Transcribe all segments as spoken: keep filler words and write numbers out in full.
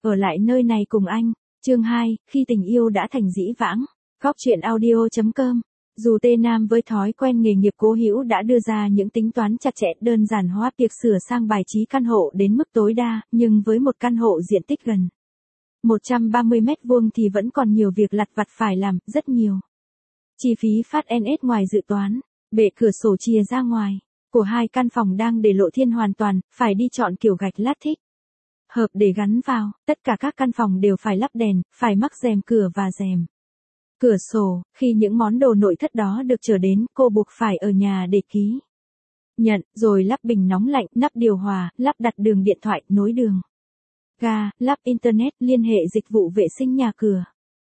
ở lại nơi này cùng anh. Chương hai, khi tình yêu đã thành dĩ vãng. Góc truyện audio chấm com. Dù Tê Nam với thói quen nghề nghiệp cố hữu đã đưa ra những tính toán chặt chẽ đơn giản hóa việc sửa sang bài trí căn hộ đến mức tối đa, nhưng với một căn hộ diện tích gần một trăm ba mươi mét vuông thì vẫn còn nhiều việc lặt vặt phải làm, rất nhiều. Chi phí phát en ét ngoài dự toán, bệ cửa sổ chìa ra ngoài của hai căn phòng đang để lộ thiên hoàn toàn, phải đi chọn kiểu gạch lát thích hợp để gắn vào. Tất cả các căn phòng đều phải lắp đèn, phải mắc rèm cửa và rèm cửa sổ. Khi những món đồ nội thất đó được chở đến, cô buộc phải ở nhà để ký nhận, rồi lắp bình nóng lạnh, nắp điều hòa, lắp đặt đường điện thoại, nối đường ga, lắp internet, liên hệ dịch vụ vệ sinh nhà cửa.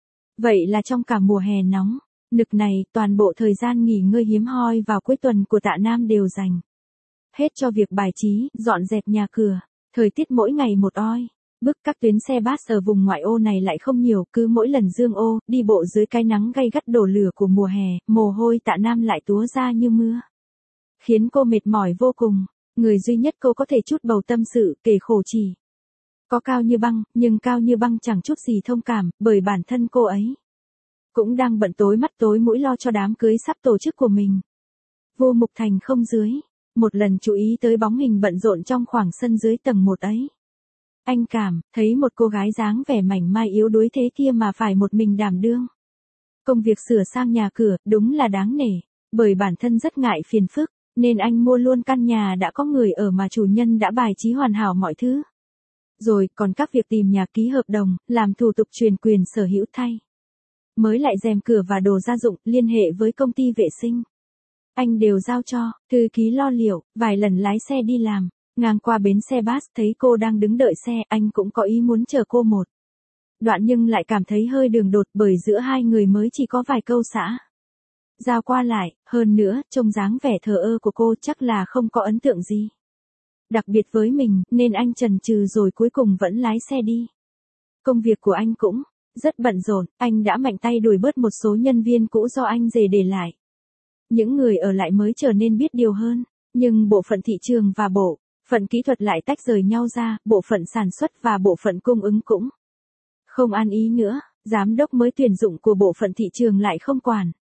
Vậy là trong cả mùa hè nóng nực này, toàn bộ thời gian nghỉ ngơi hiếm hoi vào cuối tuần của Tạ Nam đều dành hết cho việc bài trí, dọn dẹp nhà cửa. Thời tiết mỗi ngày một oi bức, các tuyến xe bus ở vùng ngoại ô này lại không nhiều, cứ mỗi lần dương ô, đi bộ dưới cái nắng gay gắt đổ lửa của mùa hè, mồ hôi Tạ Nam lại túa ra như mưa, khiến cô mệt mỏi vô cùng. Người duy nhất cô có thể chút bầu tâm sự, kể khổ chỉ có Cao Như Băng, nhưng Cao Như Băng chẳng chút gì thông cảm, bởi bản thân cô ấy cũng đang bận tối mắt tối mũi lo cho đám cưới sắp tổ chức của mình. Vô Mục Thành không dưới một lần chú ý tới bóng hình bận rộn trong khoảng sân dưới tầng một ấy. Anh cảm thấy một cô gái dáng vẻ mảnh mai yếu đuối thế kia mà phải một mình đảm đương công việc sửa sang nhà cửa, đúng là đáng nể. Bởi bản thân rất ngại phiền phức, nên anh mua luôn căn nhà đã có người ở mà chủ nhân đã bài trí hoàn hảo mọi thứ. Rồi còn các việc tìm nhà, ký hợp đồng, làm thủ tục truyền quyền sở hữu thay mới lại rèm cửa và đồ gia dụng, liên hệ với công ty vệ sinh, anh đều giao cho thư ký lo liệu. Vài lần lái xe đi làm, ngang qua bến xe bus thấy cô đang đứng đợi xe, anh cũng có ý muốn chở cô một đoạn nhưng lại cảm thấy hơi đường đột, bởi giữa hai người mới chỉ có vài câu xã giao qua lại, hơn nữa, trông dáng vẻ thờ ơ của cô chắc là không có ấn tượng gì đặc biệt với mình, nên anh chần chừ rồi cuối cùng vẫn lái xe đi. Công việc của anh cũng rất bận rộn, anh đã mạnh tay đuổi bớt một số nhân viên cũ do anh rể để lại. Những người ở lại mới trở nên biết điều hơn, nhưng bộ phận thị trường và bộ phận kỹ thuật lại tách rời nhau ra, bộ phận sản xuất và bộ phận cung ứng cũng không an ý nữa. Giám đốc mới tuyển dụng của bộ phận thị trường lại không quản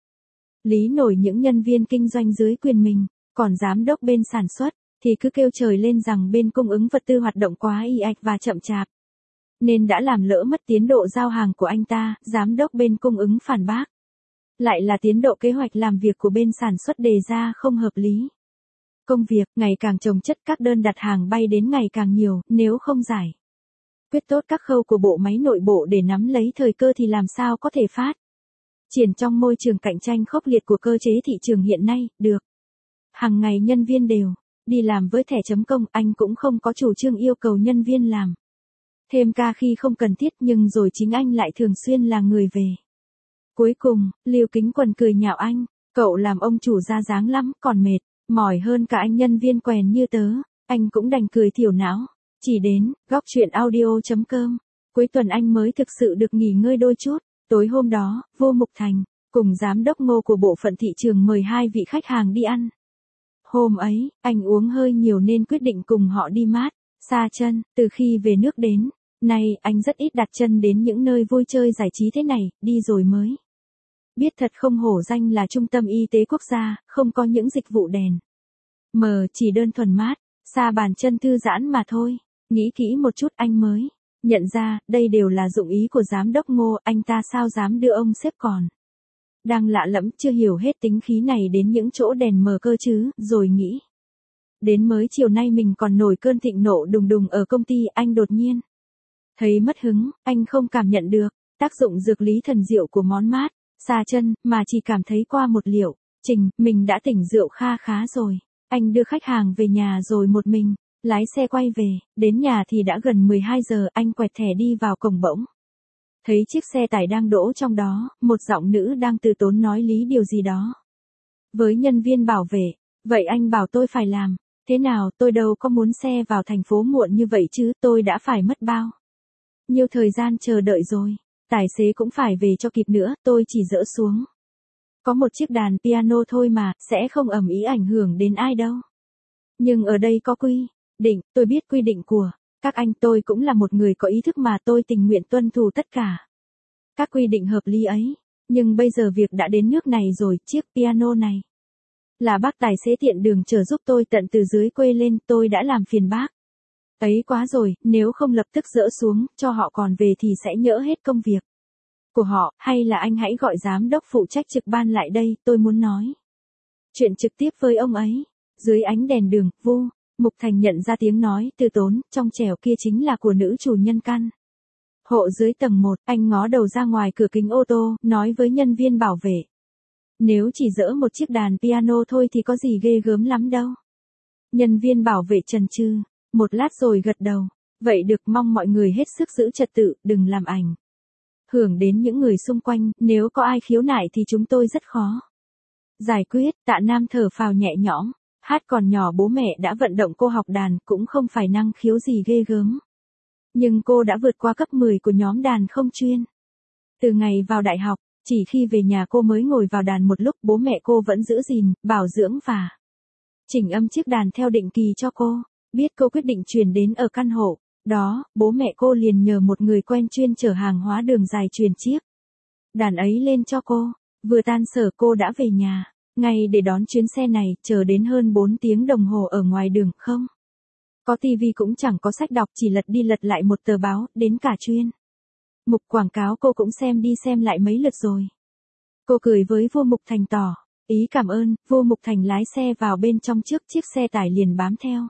lý nổi những nhân viên kinh doanh dưới quyền mình, còn giám đốc bên sản xuất thì cứ kêu trời lên rằng bên cung ứng vật tư hoạt động quá ì ạch và chậm chạp, nên đã làm lỡ mất tiến độ giao hàng của anh ta. Giám đốc bên cung ứng phản bác lại là tiến độ kế hoạch làm việc của bên sản xuất đề ra không hợp lý. Công việc ngày càng chồng chất, các đơn đặt hàng bay đến ngày càng nhiều, nếu không giải quyết tốt các khâu của bộ máy nội bộ để nắm lấy thời cơ thì làm sao có thể phát triển trong môi trường cạnh tranh khốc liệt của cơ chế thị trường hiện nay được. Hàng ngày nhân viên đều đi làm với thẻ chấm công, anh cũng không có chủ trương yêu cầu nhân viên làm thêm ca khi không cần thiết, nhưng rồi chính anh lại thường xuyên là người về. Cuối cùng, Lưu Kính Quần cười nhạo anh, cậu làm ông chủ ra dáng lắm, còn mệt mỏi hơn cả anh nhân viên quèn như tớ. Anh cũng đành cười thiểu não. Chỉ đến góc truyện audio chấm com, cuối tuần anh mới thực sự được nghỉ ngơi đôi chút. Tối hôm đó, Vô Mục Thành cùng giám đốc Ngô của bộ phận thị trường mời hai vị khách hàng đi ăn. Hôm ấy, anh uống hơi nhiều nên quyết định cùng họ đi mát xa chân. Từ khi về nước đến nay, anh rất ít đặt chân đến những nơi vui chơi giải trí thế này, đi rồi mới biết thật không hổ danh là trung tâm y tế quốc gia, không có những dịch vụ đèn mờ, chỉ đơn thuần mát xa bàn chân thư giãn mà thôi. Nghĩ kỹ một chút anh mới nhận ra, đây đều là dụng ý của giám đốc Ngô, anh ta sao dám đưa ông sếp còn đang lạ lẫm chưa hiểu hết tính khí này đến những chỗ đèn mờ cơ chứ. Rồi nghĩ đến mới chiều nay mình còn nổi cơn thịnh nộ đùng đùng ở công ty, anh đột nhiên thấy mất hứng. Anh không cảm nhận được tác dụng dược lý thần diệu của món mát xa chân, mà chỉ cảm thấy qua một liệu trình, mình đã tỉnh rượu kha khá rồi. Anh đưa khách hàng về nhà rồi một mình lái xe quay về. Đến nhà thì đã gần mười hai giờ, anh quẹt thẻ đi vào cổng bỗng thấy chiếc xe tải đang đỗ trong đó, một giọng nữ đang từ tốn nói lý điều gì đó với nhân viên bảo vệ. Vậy anh bảo tôi phải làm thế nào? Tôi đâu có muốn xe vào thành phố muộn như vậy chứ, tôi đã phải mất bao nhiêu thời gian chờ đợi rồi. Tài xế cũng phải về cho kịp nữa, tôi chỉ dỡ xuống có một chiếc đàn piano thôi mà, sẽ không ầm ĩ ảnh hưởng đến ai đâu. Nhưng ở đây có quy định, tôi biết quy định của Các anh, tôi cũng là một người có ý thức mà, tôi tình nguyện tuân thủ tất cả các quy định hợp lý ấy. Nhưng bây giờ việc đã đến nước này rồi, chiếc piano này là bác tài xế tiện đường chở giúp tôi tận từ dưới quê lên, tôi đã làm phiền bác ấy quá rồi, nếu không lập tức dỡ xuống, cho họ còn về thì sẽ nhỡ hết công việc của họ, hay là anh hãy gọi giám đốc phụ trách trực ban lại đây, tôi muốn nói chuyện trực tiếp với ông ấy. Dưới ánh đèn đường, Vu Mục Thành nhận ra tiếng nói từ tốn, trong trẻo kia chính là của nữ chủ nhân căn hộ dưới tầng một, anh ngó đầu ra ngoài cửa kính ô tô, nói với nhân viên bảo vệ. Nếu chỉ dỡ một chiếc đàn piano thôi thì có gì ghê gớm lắm đâu. Nhân viên bảo vệ chần chừ, một lát rồi gật đầu. Vậy được, mong mọi người hết sức giữ trật tự, đừng làm ảnh hưởng đến những người xung quanh, nếu có ai khiếu nại thì chúng tôi rất khó giải quyết. Tạ Nam thở phào nhẹ nhõm, hát còn nhỏ bố mẹ đã vận động cô học đàn, cũng không phải năng khiếu gì ghê gớm. Nhưng cô đã vượt qua cấp mười của nhóm đàn không chuyên. Từ ngày vào đại học, chỉ khi về nhà cô mới ngồi vào đàn một lúc, bố mẹ cô vẫn giữ gìn, bảo dưỡng và chỉnh âm chiếc đàn theo định kỳ cho cô. Biết cô quyết định chuyển đến ở căn hộ đó, bố mẹ cô liền nhờ một người quen chuyên chở hàng hóa đường dài truyền chiếc đàn ấy lên cho cô. Vừa tan sở cô đã về nhà, ngay để đón chuyến xe này, chờ đến hơn bốn tiếng đồng hồ ở ngoài đường, không có tivi cũng chẳng có sách đọc, chỉ lật đi lật lại một tờ báo, đến cả chuyên mục quảng cáo cô cũng xem đi xem lại mấy lượt rồi. Cô cười với Vu Mục Thành tỏ ý cảm ơn, Vu Mục Thành lái xe vào bên trong trước, chiếc xe tải liền bám theo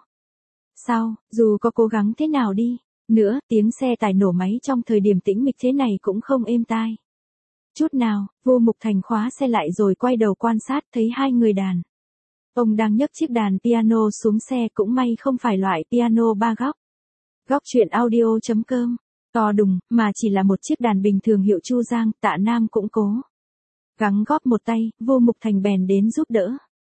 sau. Dù có cố gắng thế nào đi nữa, tiếng xe tải nổ máy trong thời điểm tĩnh mịch thế này cũng không êm tai chút nào. Vu Mục Thành khóa xe lại rồi quay đầu quan sát, thấy hai người đàn ông đang nhấc chiếc đàn piano xuống xe, cũng may không phải loại piano ba góc. Góc truyện audio chấm com to đùng, mà chỉ là một chiếc đàn bình thường hiệu Chu Giang. Tạ Nam cũng cố gắng góp một tay, Vu Mục Thành bèn đến giúp đỡ.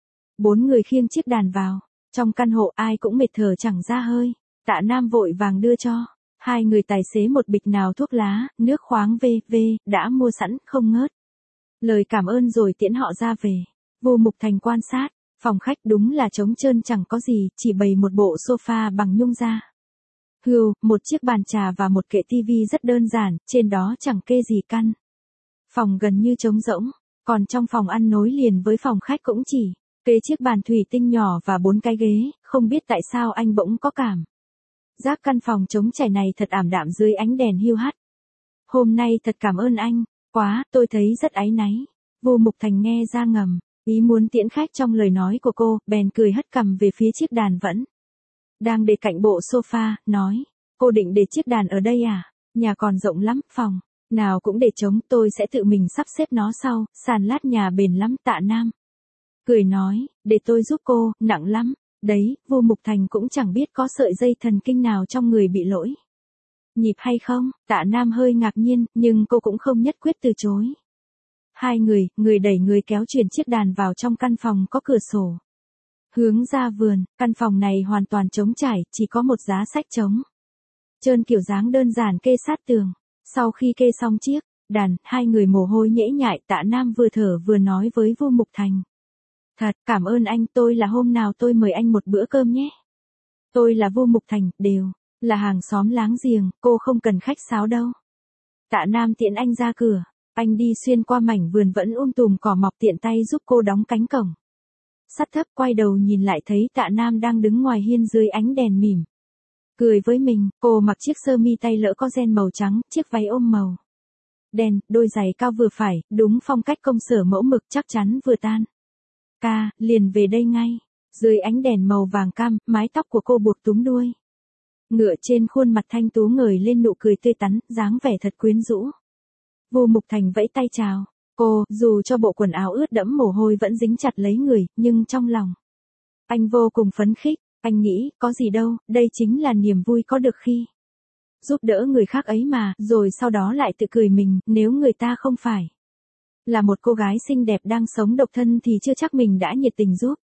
Bốn người khiêng chiếc đàn vào trong căn hộ, ai cũng mệt thở chẳng ra hơi. Tạ Nam vội vàng đưa cho hai người tài xế một bịch nào thuốc lá, nước khoáng vê vê đã mua sẵn, không ngớt lời cảm ơn rồi tiễn họ ra về. Vu Mục Thành quan sát phòng khách, đúng là trống trơn chẳng có gì, chỉ bày một bộ sofa bằng nhung da hươu, một chiếc bàn trà và một kệ tivi rất đơn giản, trên đó chẳng kê gì. Căn phòng gần như trống rỗng, còn trong phòng ăn nối liền với phòng khách cũng chỉ kê chiếc bàn thủy tinh nhỏ và bốn cái ghế. Không biết tại sao anh bỗng có cảm giác căn phòng trống trải này thật ảm đạm dưới ánh đèn hiu hắt. Hôm nay thật cảm ơn anh quá, tôi thấy rất áy náy. Vu Mục Thành nghe ra ngầm ý muốn tiễn khách trong lời nói của cô, bèn cười hất cằm về phía chiếc đàn vẫn đang để cạnh bộ sofa, nói, cô định để chiếc đàn ở đây à? Nhà còn rộng lắm, phòng nào cũng để trống, tôi sẽ tự mình sắp xếp nó sau, sàn lát nhà bền lắm. Tạ Nam cười nói, để tôi giúp cô, nặng lắm đấy. Vu Mục Thành cũng chẳng biết có sợi dây thần kinh nào trong người bị lỗi nhịp hay không. Tạ Nam hơi ngạc nhiên, nhưng cô cũng không nhất quyết từ chối. Hai người, người đẩy người kéo chuyển chiếc đàn vào trong căn phòng có cửa sổ hướng ra vườn. Căn phòng này hoàn toàn trống trải, chỉ có một giá sách trống trơn kiểu dáng đơn giản kê sát tường. Sau khi kê xong chiếc đàn, hai người mồ hôi nhễ nhại. Tạ Nam vừa thở vừa nói với Vu Mục Thành, thật cảm ơn anh, tôi là hôm nào tôi mời anh một bữa cơm nhé. Tôi là Vu Mục Thành, đều là hàng xóm láng giềng, cô không cần khách sáo đâu. Tạ Nam tiễn anh ra cửa, anh đi xuyên qua mảnh vườn vẫn um tùm cỏ mọc, tiện tay giúp cô đóng cánh cổng sắt thấp. Quay đầu nhìn lại thấy Tạ Nam đang đứng ngoài hiên dưới ánh đèn mỉm cười với mình. Cô mặc chiếc sơ mi tay lỡ có ren màu trắng, chiếc váy ôm màu đen, đôi giày cao vừa phải, đúng phong cách công sở mẫu mực. Chắc chắn vừa tan ca, liền về đây ngay. Dưới ánh đèn màu vàng cam, mái tóc của cô buộc túm đuôi ngựa, trên khuôn mặt thanh tú ngời lên nụ cười tươi tắn, dáng vẻ thật quyến rũ. Vu Mục Thành vẫy tay chào cô, dù cho bộ quần áo ướt đẫm mồ hôi vẫn dính chặt lấy người, nhưng trong lòng anh vô cùng phấn khích. Anh nghĩ, có gì đâu, đây chính là niềm vui có được khi giúp đỡ người khác ấy mà. Rồi sau đó lại tự cười mình, nếu người ta không phải là một cô gái xinh đẹp đang sống độc thân thì chưa chắc mình đã nhiệt tình giúp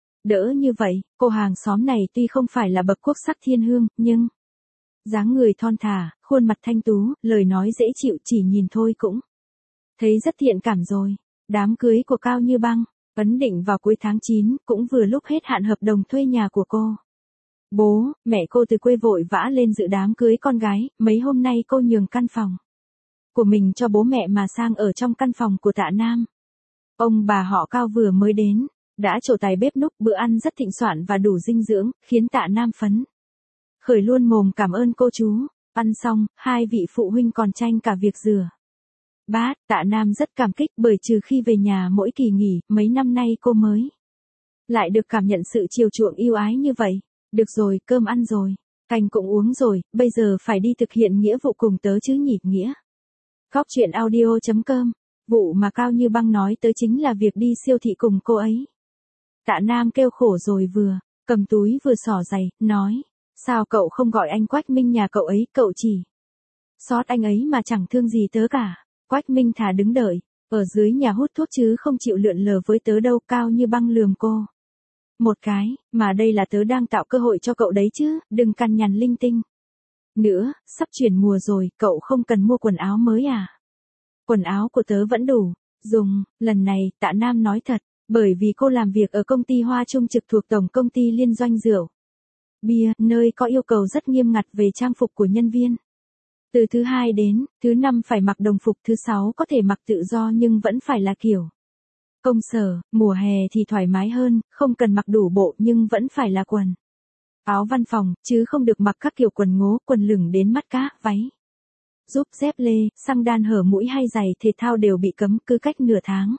đỡ như vậy. Cô hàng xóm này tuy không phải là bậc quốc sắc thiên hương, nhưng dáng người thon thả, khuôn mặt thanh tú, lời nói dễ chịu, chỉ nhìn thôi cũng thấy rất thiện cảm rồi. Đám cưới của Cao Như Băng ấn định vào cuối tháng chín, cũng vừa lúc hết hạn hợp đồng thuê nhà của cô. Bố, mẹ cô từ quê vội vã lên dự đám cưới con gái, mấy hôm nay cô nhường căn phòng của mình cho bố mẹ mà sang ở trong căn phòng của Tạ Nam. Ông bà họ Cao vừa mới đến, đã trổ tài bếp núc, bữa ăn rất thịnh soạn và đủ dinh dưỡng, khiến Tạ Nam phấn khởi luôn mồm cảm ơn cô chú. Ăn xong, hai vị phụ huynh còn tranh cả việc rửa bát. Tạ Nam rất cảm kích bởi trừ khi về nhà mỗi kỳ nghỉ, mấy năm nay cô mới lại được cảm nhận sự chiều chuộng yêu ái như vậy. Được rồi, cơm ăn rồi, canh cũng uống rồi, bây giờ phải đi thực hiện nghĩa vụ cùng tớ chứ nhỉ. Nghĩa. Góc chuyện audio chấm com. Vụ mà Cao Như Băng nói tới chính là việc đi siêu thị cùng cô ấy. Tạ Nam kêu khổ rồi vừa cầm túi vừa xỏ giày, nói, sao cậu không gọi anh Quách Minh nhà cậu ấy, cậu chỉ xót anh ấy mà chẳng thương gì tớ cả. Quách Minh thà đứng đợi ở dưới nhà hút thuốc chứ không chịu lượn lờ với tớ đâu. Cao Như Băng lườm cô một cái, mà đây là tớ đang tạo cơ hội cho cậu đấy chứ, đừng cằn nhằn linh tinh nữa. Sắp chuyển mùa rồi, cậu không cần mua quần áo mới à? Quần áo của tớ vẫn đủ dùng. Lần này, Tạ Nam nói thật, bởi vì cô làm việc ở công ty Hoa Trung trực thuộc Tổng Công ty Liên doanh rượu bia, nơi có yêu cầu rất nghiêm ngặt về trang phục của nhân viên. Từ thứ hai đến thứ năm phải mặc đồng phục, thứ sáu có thể mặc tự do nhưng vẫn phải là kiểu công sở. Mùa hè thì thoải mái hơn, không cần mặc đủ bộ nhưng vẫn phải là quần áo văn phòng, chứ không được mặc các kiểu quần ngố, quần lửng đến mắt cá, váy giúp, dép lê, xăng đan hở mũi hay giày thể thao đều bị cấm. Cứ cách nửa tháng,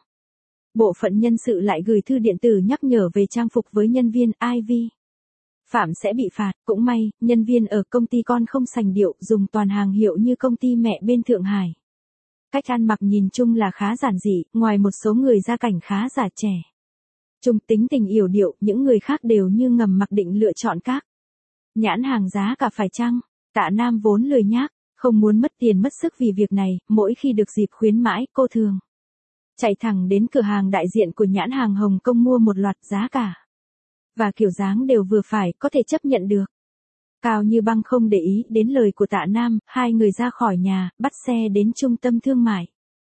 bộ phận nhân sự lại gửi thư điện tử nhắc nhở về trang phục với nhân viên, ai vi phạm sẽ bị phạt. Cũng may, nhân viên ở công ty con không sành điệu, dùng toàn hàng hiệu như công ty mẹ bên Thượng Hải. Cách ăn mặc nhìn chung là khá giản dị, ngoài một số người gia cảnh khá già trẻ trung, tính tình yểu điệu, những người khác đều như ngầm mặc định lựa chọn các nhãn hàng giá cả phải chăng. Tạ Nam vốn lười nhác, không muốn mất tiền mất sức vì việc này, mỗi khi được dịp khuyến mãi, cô thường chạy thẳng đến cửa hàng đại diện của nhãn hàng Hồng Kông mua một loạt, giá cả và kiểu dáng đều vừa phải, có thể chấp nhận được. Cao Như Băng không để ý đến lời của Tạ Nam, hai người ra khỏi nhà, bắt xe đến trung tâm thương mại.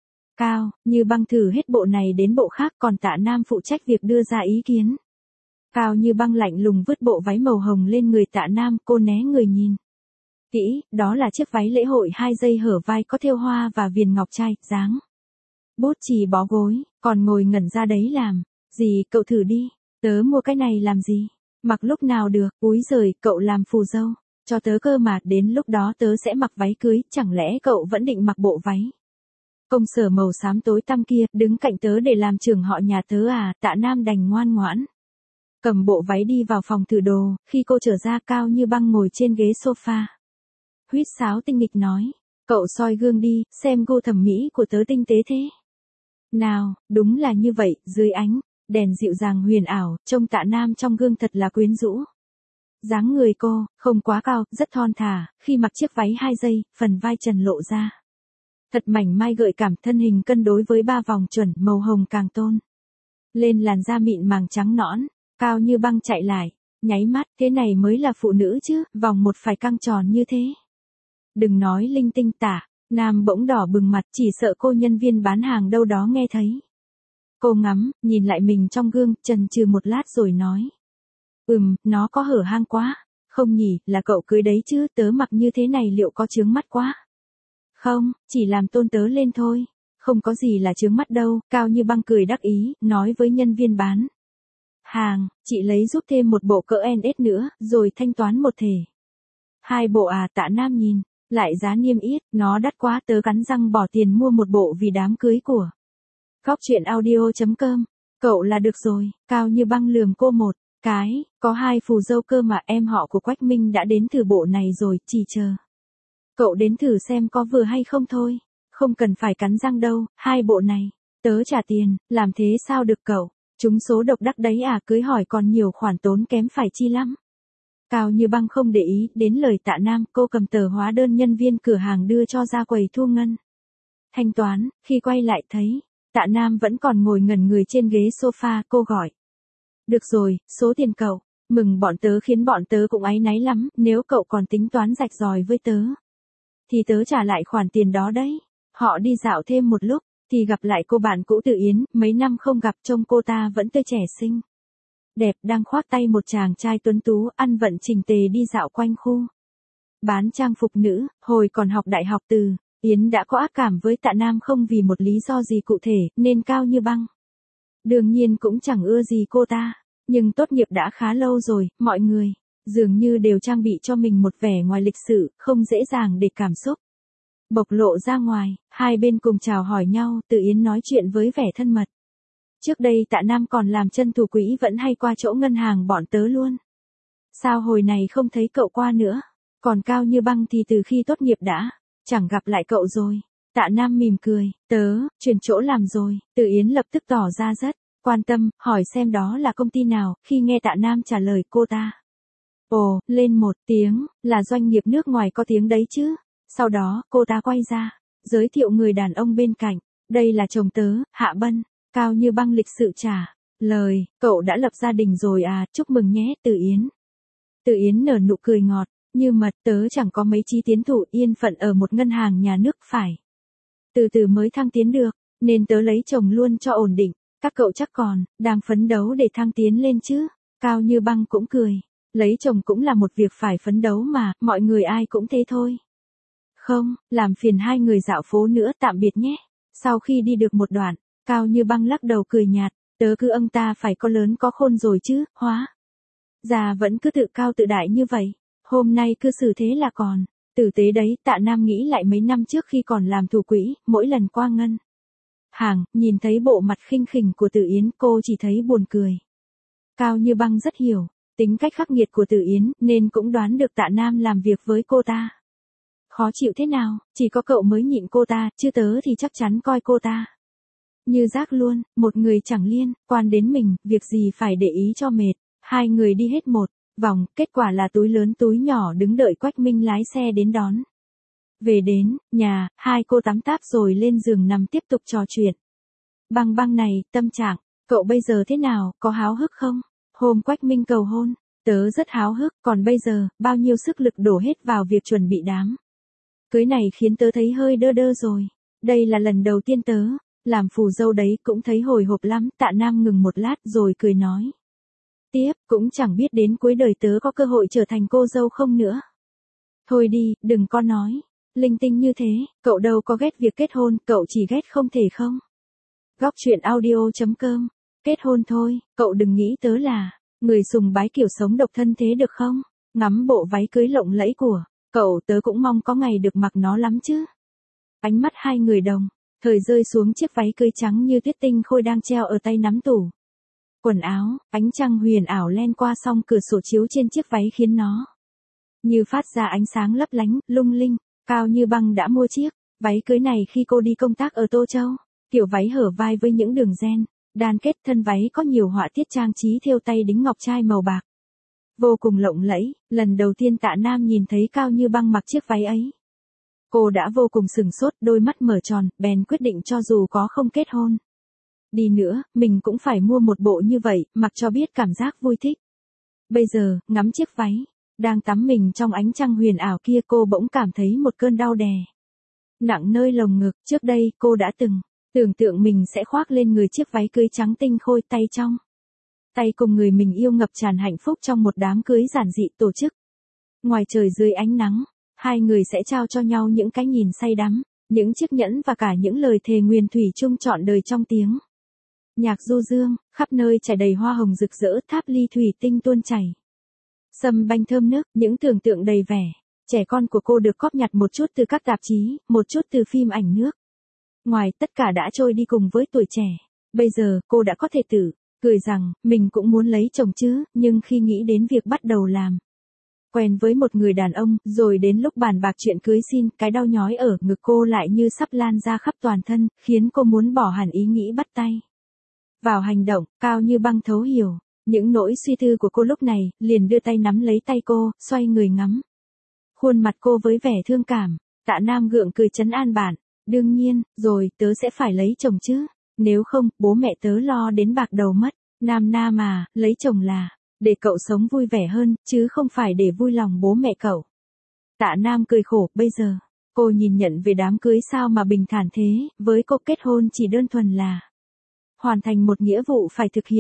Cao Như Băng thử hết bộ này đến bộ khác, còn Tạ Nam phụ trách việc đưa ra ý kiến. Cao Như Băng lạnh lùng vứt bộ váy màu hồng lên người Tạ Nam, cô né người nhìn kỹ, đó là chiếc váy lễ hội hai dây hở vai có thêu hoa và viền ngọc trai, dáng bút chì bó gối, còn ngồi ngẩn ra đấy làm gì. Cậu thử đi, tớ mua cái này làm gì, mặc lúc nào được. Úi giời, cậu làm phù dâu cho tớ cơ mà, đến lúc đó tớ sẽ mặc váy cưới, chẳng lẽ cậu vẫn định mặc bộ váy công sở màu xám tối tăm kia, đứng cạnh tớ để làm trưởng họ nhà tớ à? Tạ Nam đành ngoan ngoãn cầm bộ váy đi vào phòng thử đồ. Khi cô trở ra, Cao Như Băng ngồi trên ghế sofa, huýt sáo tinh nghịch nói, cậu soi gương đi, xem gu thẩm mỹ của tớ tinh tế thế nào. Đúng là như vậy, dưới ánh đèn dịu dàng huyền ảo, trông Tạ Nam trong gương thật là quyến rũ. Dáng người cô không quá cao, rất thon thả, khi mặc chiếc váy hai dây, phần vai trần lộ ra thật mảnh mai gợi cảm, thân hình cân đối với ba vòng chuẩn, màu hồng càng tôn lên làn da mịn màng trắng nõn. Cao Như Băng chạy lại, nháy mắt, thế này mới là phụ nữ chứ, vòng một phải căng tròn như thế. Đừng nói linh tinh. Tạ Nam bỗng đỏ bừng mặt, chỉ sợ cô nhân viên bán hàng đâu đó nghe thấy. Cô ngắm, nhìn lại mình trong gương, chần chừ một lát rồi nói, ừm, nó có hở hang quá. Không nhỉ, là cậu cưới đấy chứ, tớ mặc như thế này liệu có chướng mắt quá? Không, chỉ làm tôn tớ lên thôi. Không có gì là chướng mắt đâu. Cao Như Băng cười đắc ý, nói với nhân viên bán hàng, chị lấy giúp thêm một bộ cỡ en ét nữa, rồi thanh toán một thể. Hai bộ à? Tạ Nam nhìn lại giá niêm yết, nó đắt quá, tớ cắn răng bỏ tiền mua một bộ vì đám cưới của Góc chuyện audio chấm com. Cậu là được rồi. Cao Như Băng lườm cô một cái, có hai phù dâu cơ mà, em họ của Quách Minh đã đến thử bộ này rồi, chỉ chờ cậu đến thử xem có vừa hay không thôi. Không cần phải cắn răng đâu, hai bộ này tớ trả tiền. Làm thế sao được cậu? Trúng số độc đắc đấy à? Cưới hỏi còn nhiều khoản tốn kém phải chi lắm. Cao Như Băng không để ý đến lời Tạ Nam, cô cầm tờ hóa đơn nhân viên cửa hàng đưa cho ra quầy thu ngân thanh toán. Khi quay lại thấy Tạ Nam vẫn còn ngồi ngẩn người trên ghế sofa, cô gọi, được rồi, số tiền cậu mừng bọn tớ khiến bọn tớ cũng áy náy lắm. Nếu cậu còn tính toán rạch ròi với tớ thì tớ trả lại khoản tiền đó đấy. Họ đi dạo thêm một lúc thì gặp lại cô bạn cũ Từ Yến, mấy năm không gặp trông cô ta vẫn tươi trẻ xinh đẹp đang khoác tay một chàng trai tuấn tú ăn vận chỉnh tề đi dạo quanh khu bán trang phục nữ. Hồi còn học đại học Từ Yến đã có ác cảm với Tạ Nam không vì một lý do gì cụ thể nên Cao Như Băng đương nhiên cũng chẳng ưa gì cô ta. Nhưng tốt nghiệp đã khá lâu rồi, mọi người dường như đều trang bị cho mình một vẻ ngoài lịch sự, không dễ dàng để cảm xúc bộc lộ ra ngoài. Hai bên cùng chào hỏi nhau, Từ Yến nói chuyện với vẻ thân mật. Trước đây Tạ Nam còn làm chân thủ quỹ vẫn hay qua chỗ ngân hàng bọn tớ luôn. Sao hồi này không thấy cậu qua nữa? Còn Cao Như Băng thì từ khi tốt nghiệp đã chẳng gặp lại cậu rồi. Tạ Nam mỉm cười, tớ chuyển chỗ làm rồi. Từ Yến lập tức tỏ ra rất quan tâm, hỏi xem đó là công ty nào. Khi nghe Tạ Nam trả lời cô ta ồ lên một tiếng, là doanh nghiệp nước ngoài có tiếng đấy chứ. Sau đó cô ta quay ra giới thiệu người đàn ông bên cạnh, đây là chồng tớ, Hạ Bân. Cao Như Băng lịch sự trả lời, cậu đã lập gia đình rồi à, chúc mừng nhé Từ Yến. Từ Yến nở nụ cười ngọt như mật, tớ chẳng có mấy chí tiến thủ yên phận ở một ngân hàng nhà nước phải từ từ mới thăng tiến được, nên tớ lấy chồng luôn cho ổn định. Các cậu chắc còn đang phấn đấu để thăng tiến lên chứ. Cao Như Băng cũng cười, lấy chồng cũng là một việc phải phấn đấu mà, mọi người ai cũng thế thôi. Không, làm phiền hai người dạo phố nữa, tạm biệt nhé. Sau khi đi được một đoạn, Cao Như Băng lắc đầu cười nhạt, tớ cứ ông ta phải có lớn có khôn rồi chứ, hóa già vẫn cứ tự cao tự đại như vậy. Hôm nay cư xử thế là còn tử tế đấy. Tạ Nam nghĩ lại mấy năm trước khi còn làm thủ quỹ, mỗi lần qua ngân hàng, nhìn thấy bộ mặt khinh khỉnh của Từ Yến, cô chỉ thấy buồn cười. Cao Như Băng rất hiểu tính cách khắc nghiệt của Từ Yến, nên cũng đoán được Tạ Nam làm việc với cô ta khó chịu thế nào. Chỉ có cậu mới nhịn cô ta, chứ tớ thì chắc chắn coi cô ta như rác luôn. Một người chẳng liên quan đến mình, việc gì phải để ý cho mệt. Hai người đi hết một vòng, kết quả là túi lớn túi nhỏ đứng đợi Quách Minh lái xe đến đón. Về đến nhà, hai cô tắm táp rồi lên giường nằm tiếp tục trò chuyện. Băng Băng này, tâm trạng cậu bây giờ thế nào, có háo hức không? Hôm Quách Minh cầu hôn, tớ rất háo hức, còn bây giờ, bao nhiêu sức lực đổ hết vào việc chuẩn bị đám cưới này khiến tớ thấy hơi đơ đơ rồi. Đây là lần đầu tiên tớ làm phù dâu đấy, cũng thấy hồi hộp lắm. Tạ Nam ngừng một lát rồi cười nói tiếp, cũng chẳng biết đến cuối đời tớ có cơ hội trở thành cô dâu không nữa. Thôi đi, đừng có nói linh tinh như thế, cậu đâu có ghét việc kết hôn, cậu chỉ ghét không thể không. Góc truyện audio chấm com. Kết hôn thôi, cậu đừng nghĩ tớ là người sùng bái kiểu sống độc thân thế được không? Ngắm bộ váy cưới lộng lẫy của cậu, tớ cũng mong có ngày được mặc nó lắm chứ. Ánh mắt hai người đồng thời rơi xuống chiếc váy cưới trắng như tuyết tinh khôi đang treo ở tay nắm tủ quần áo. Ánh trăng huyền ảo len qua song cửa sổ chiếu trên chiếc váy khiến nó như phát ra ánh sáng lấp lánh, lung linh. Cao Như Băng đã mua chiếc váy cưới này khi cô đi công tác ở Tô Châu. Kiểu váy hở vai với những đường ren đan kết, thân váy có nhiều họa tiết trang trí thêu tay đính ngọc trai màu bạc, vô cùng lộng lẫy. Lần đầu tiên Tạ Nam nhìn thấy Cao Như Băng mặc chiếc váy ấy, cô đã vô cùng sửng sốt, đôi mắt mở tròn, bèn quyết định cho dù có không kết hôn đi nữa, mình cũng phải mua một bộ như vậy, mặc cho biết cảm giác vui thích. Bây giờ, ngắm chiếc váy đang tắm mình trong ánh trăng huyền ảo kia, cô bỗng cảm thấy một cơn đau đè nặng nơi lồng ngực. Trước đây, cô đã từng tưởng tượng mình sẽ khoác lên người chiếc váy cưới trắng tinh khôi, tay trong tay cùng người mình yêu ngập tràn hạnh phúc trong một đám cưới giản dị tổ chức. Ngoài trời dưới ánh nắng, hai người sẽ trao cho nhau những cái nhìn say đắm, những chiếc nhẫn và cả những lời thề nguyền thủy chung trọn đời trong tiếng nhạc du dương. Khắp nơi trải đầy hoa hồng rực rỡ, tháp ly thủy tinh tuôn chảy, sâm banh thơm nức. Những tưởng tượng đầy vẻ trẻ con của cô được cóp nhặt một chút từ các tạp chí, một chút từ phim ảnh nước ngoài, tất cả đã trôi đi cùng với tuổi trẻ. Bây giờ, cô đã có thể tự cười rằng, mình cũng muốn lấy chồng chứ, nhưng khi nghĩ đến việc bắt đầu làm quen với một người đàn ông, rồi đến lúc bàn bạc chuyện cưới xin, cái đau nhói ở ngực cô lại như sắp lan ra khắp toàn thân, khiến cô muốn bỏ hẳn ý nghĩ bắt tay vào hành động. Cao Như Băng thấu hiểu những nỗi suy tư của cô lúc này, liền đưa tay nắm lấy tay cô, xoay người ngắm khuôn mặt cô với vẻ thương cảm. Tạ Nam gượng cười trấn an bạn, đương nhiên, rồi, tớ sẽ phải lấy chồng chứ, nếu không, bố mẹ tớ lo đến bạc đầu mất. Nam Nam à, lấy chồng là để cậu sống vui vẻ hơn, chứ không phải để vui lòng bố mẹ cậu. Tạ Nam cười khổ, bây giờ, cô nhìn nhận về đám cưới sao mà bình thản thế, với cô kết hôn chỉ đơn thuần là hoàn thành một nghĩa vụ phải thực hiện.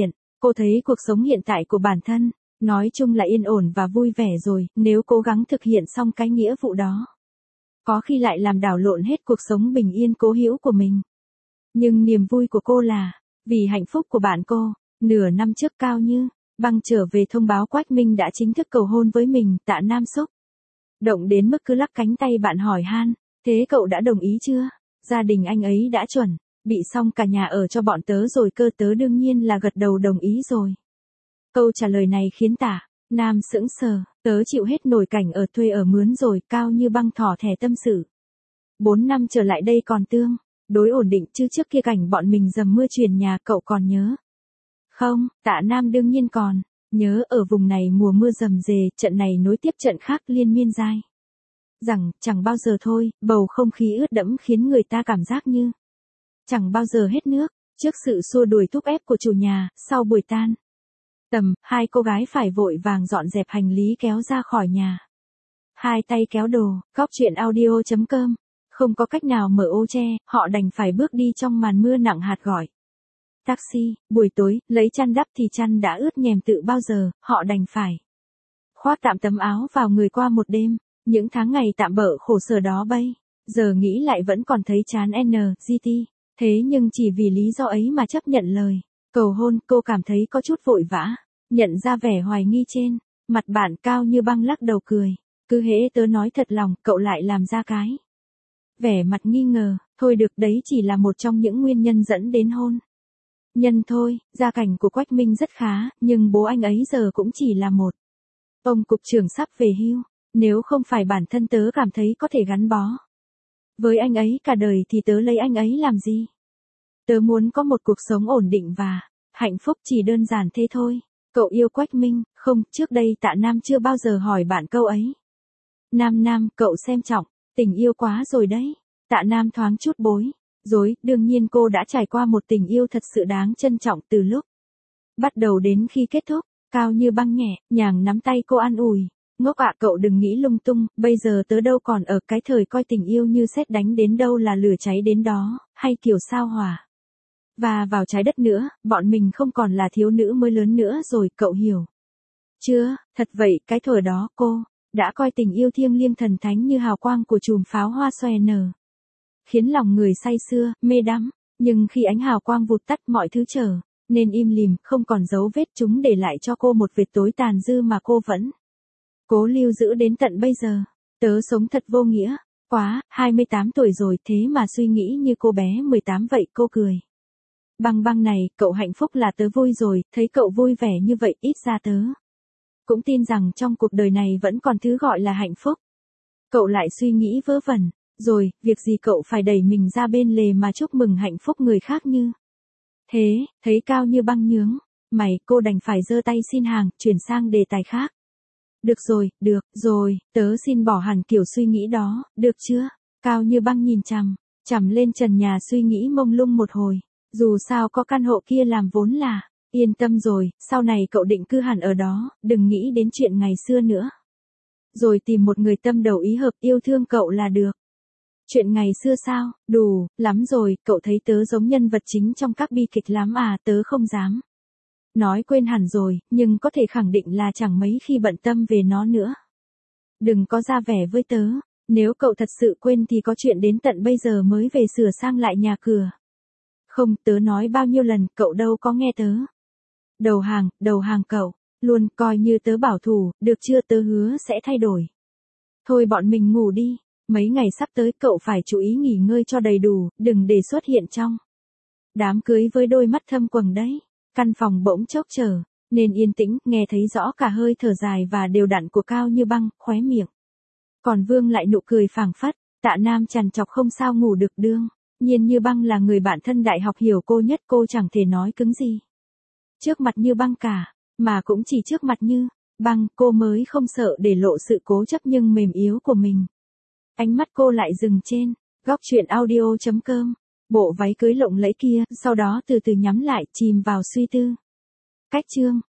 Cô thấy cuộc sống hiện tại của bản thân, nói chung là yên ổn và vui vẻ rồi, nếu cố gắng thực hiện xong cái nghĩa vụ đó. Có khi lại làm đảo lộn hết cuộc sống bình yên cố hữu của mình. Nhưng niềm vui của cô là, vì hạnh phúc của bạn cô, nửa năm trước Cao Như Băng trở về thông báo Quách Minh đã chính thức cầu hôn với mình, Tạ Nam sốc. Động đến mức cứ lắc cánh tay bạn hỏi han, thế cậu đã đồng ý chưa? Gia đình anh ấy đã chuẩn, bị xong cả nhà ở cho bọn tớ rồi cơ, tớ đương nhiên là gật đầu đồng ý rồi. Câu trả lời này khiến Tạ Nam sững sờ, tớ chịu hết nổi cảnh ở thuê ở mướn rồi, Cao Như Băng thỏ thẻ tâm sự. Bốn năm trở lại đây còn tương đối ổn định chứ trước kia cảnh bọn mình dầm mưa truyền nhà cậu còn nhớ. Không, Tạ Nam đương nhiên còn nhớ, ở vùng này mùa mưa rầm rề, trận này nối tiếp trận khác liên miên dai rằng chẳng bao giờ thôi, bầu không khí ướt đẫm khiến người ta cảm giác như chẳng bao giờ hết nước. Trước sự xua đuổi thúc ép của chủ nhà, sau buổi tan tầm, hai cô gái phải vội vàng dọn dẹp hành lý kéo ra khỏi nhà. Hai tay kéo đồ, góc chuyện audio chấm com. Không có cách nào mở ô che, họ đành phải bước đi trong màn mưa nặng hạt gọi taxi. Buổi tối, lấy chăn đắp thì chăn đã ướt nhèm tự bao giờ, họ đành phải khoác tạm tấm áo vào người qua một đêm. Những tháng ngày tạm bợ khổ sở đó bây giờ nghĩ lại vẫn còn thấy chán en giê tê. Thế nhưng chỉ vì lý do ấy mà chấp nhận lời cầu hôn, cô cảm thấy có chút vội vã. Nhận ra vẻ hoài nghi trên mặt bạn, Cao Như Băng lắc đầu cười. Cứ hễ tớ nói thật lòng, cậu lại làm ra cái vẻ mặt nghi ngờ. Thôi được, đấy chỉ là một trong những nguyên nhân dẫn đến hôn nhân thôi. Gia cảnh của Quách Minh rất khá, nhưng bố anh ấy giờ cũng chỉ là một ông cục trưởng sắp về hưu. Nếu không phải bản thân tớ cảm thấy có thể gắn bó với anh ấy cả đời thì tớ lấy anh ấy làm gì. Tớ muốn có một cuộc sống ổn định và hạnh phúc, chỉ đơn giản thế thôi. Cậu yêu Quách Minh không? Trước đây Tạ Nam chưa bao giờ hỏi bạn câu ấy. Nam Nam, cậu xem trọng tình yêu quá rồi đấy. Tạ Nam thoáng chút bối rối, đương nhiên cô đã trải qua một tình yêu thật sự đáng trân trọng từ lúc bắt đầu đến khi kết thúc. Cao Như Băng nhẹ nhàng nắm tay cô an ủi. Ngốc ạ, cậu đừng nghĩ lung tung, bây giờ tớ đâu còn ở cái thời coi tình yêu như sét đánh đến đâu là lửa cháy đến đó, hay kiểu sao hỏa và vào trái đất nữa, bọn mình không còn là thiếu nữ mới lớn nữa rồi, cậu hiểu chưa? Thật vậy, cái thời đó cô đã coi tình yêu thiêng liêng thần thánh như hào quang của chùm pháo hoa xòe nở, khiến lòng người say sưa, mê đắm. Nhưng khi ánh hào quang vụt tắt, mọi thứ trở nên im lìm, không còn dấu vết, chúng để lại cho cô một vệt tối tàn dư mà cô vẫn cố lưu giữ đến tận bây giờ. Tớ sống thật vô nghĩa quá, hai mươi tám tuổi rồi thế mà suy nghĩ như cô bé mười tám vậy, cô cười. Băng Băng này, cậu hạnh phúc là tớ vui rồi, thấy cậu vui vẻ như vậy, ít ra tớ cũng tin rằng trong cuộc đời này vẫn còn thứ gọi là hạnh phúc. Cậu lại suy nghĩ vớ vẩn rồi, việc gì cậu phải đẩy mình ra bên lề mà chúc mừng hạnh phúc người khác như thế. Thấy Cao Như Băng nhướng mày, cô đành phải giơ tay xin hàng, chuyển sang đề tài khác. Được rồi, được rồi, tớ xin bỏ hẳn kiểu suy nghĩ đó, được chưa? Cao Như Băng nhìn chằm chằm lên trần nhà suy nghĩ mông lung một hồi. Dù sao có căn hộ kia làm vốn là yên tâm rồi, sau này cậu định cư hẳn ở đó, đừng nghĩ đến chuyện ngày xưa nữa. Rồi tìm một người tâm đầu ý hợp yêu thương cậu là được. Chuyện ngày xưa sao? Đủ lắm rồi, cậu thấy tớ giống nhân vật chính trong các bi kịch lắm à? Tớ không dám nói quên hẳn rồi, nhưng có thể khẳng định là chẳng mấy khi bận tâm về nó nữa. Đừng có ra vẻ với tớ, nếu cậu thật sự quên thì có chuyện đến tận bây giờ mới về sửa sang lại nhà cửa. Không, tớ nói bao nhiêu lần, cậu đâu có nghe tớ. Đầu hàng, đầu hàng cậu, luôn coi như tớ bảo thủ, được chưa? Tớ hứa sẽ thay đổi. Thôi bọn mình ngủ đi, mấy ngày sắp tới cậu phải chú ý nghỉ ngơi cho đầy đủ, đừng để xuất hiện trong đám cưới với đôi mắt thâm quầng đấy. Căn phòng bỗng chốc trở nên yên tĩnh, nghe thấy rõ cả hơi thở dài và đều đặn của Cao Như Băng, khóe miệng còn vương lại nụ cười phảng phất. Tạ Nam trằn trọc không sao ngủ được, đương nhiên Như Băng là người bạn thân đại học hiểu cô nhất, cô chẳng thể nói cứng gì trước mặt Như Băng cả, mà cũng chỉ trước mặt Như Băng cô mới không sợ để lộ sự cố chấp nhưng mềm yếu của mình. Ánh mắt cô lại dừng trên góc chuyện audio chấm com. Bộ váy cưới lộng lẫy kia, sau đó từ từ nhắm lại, chìm vào suy tư. Cách chương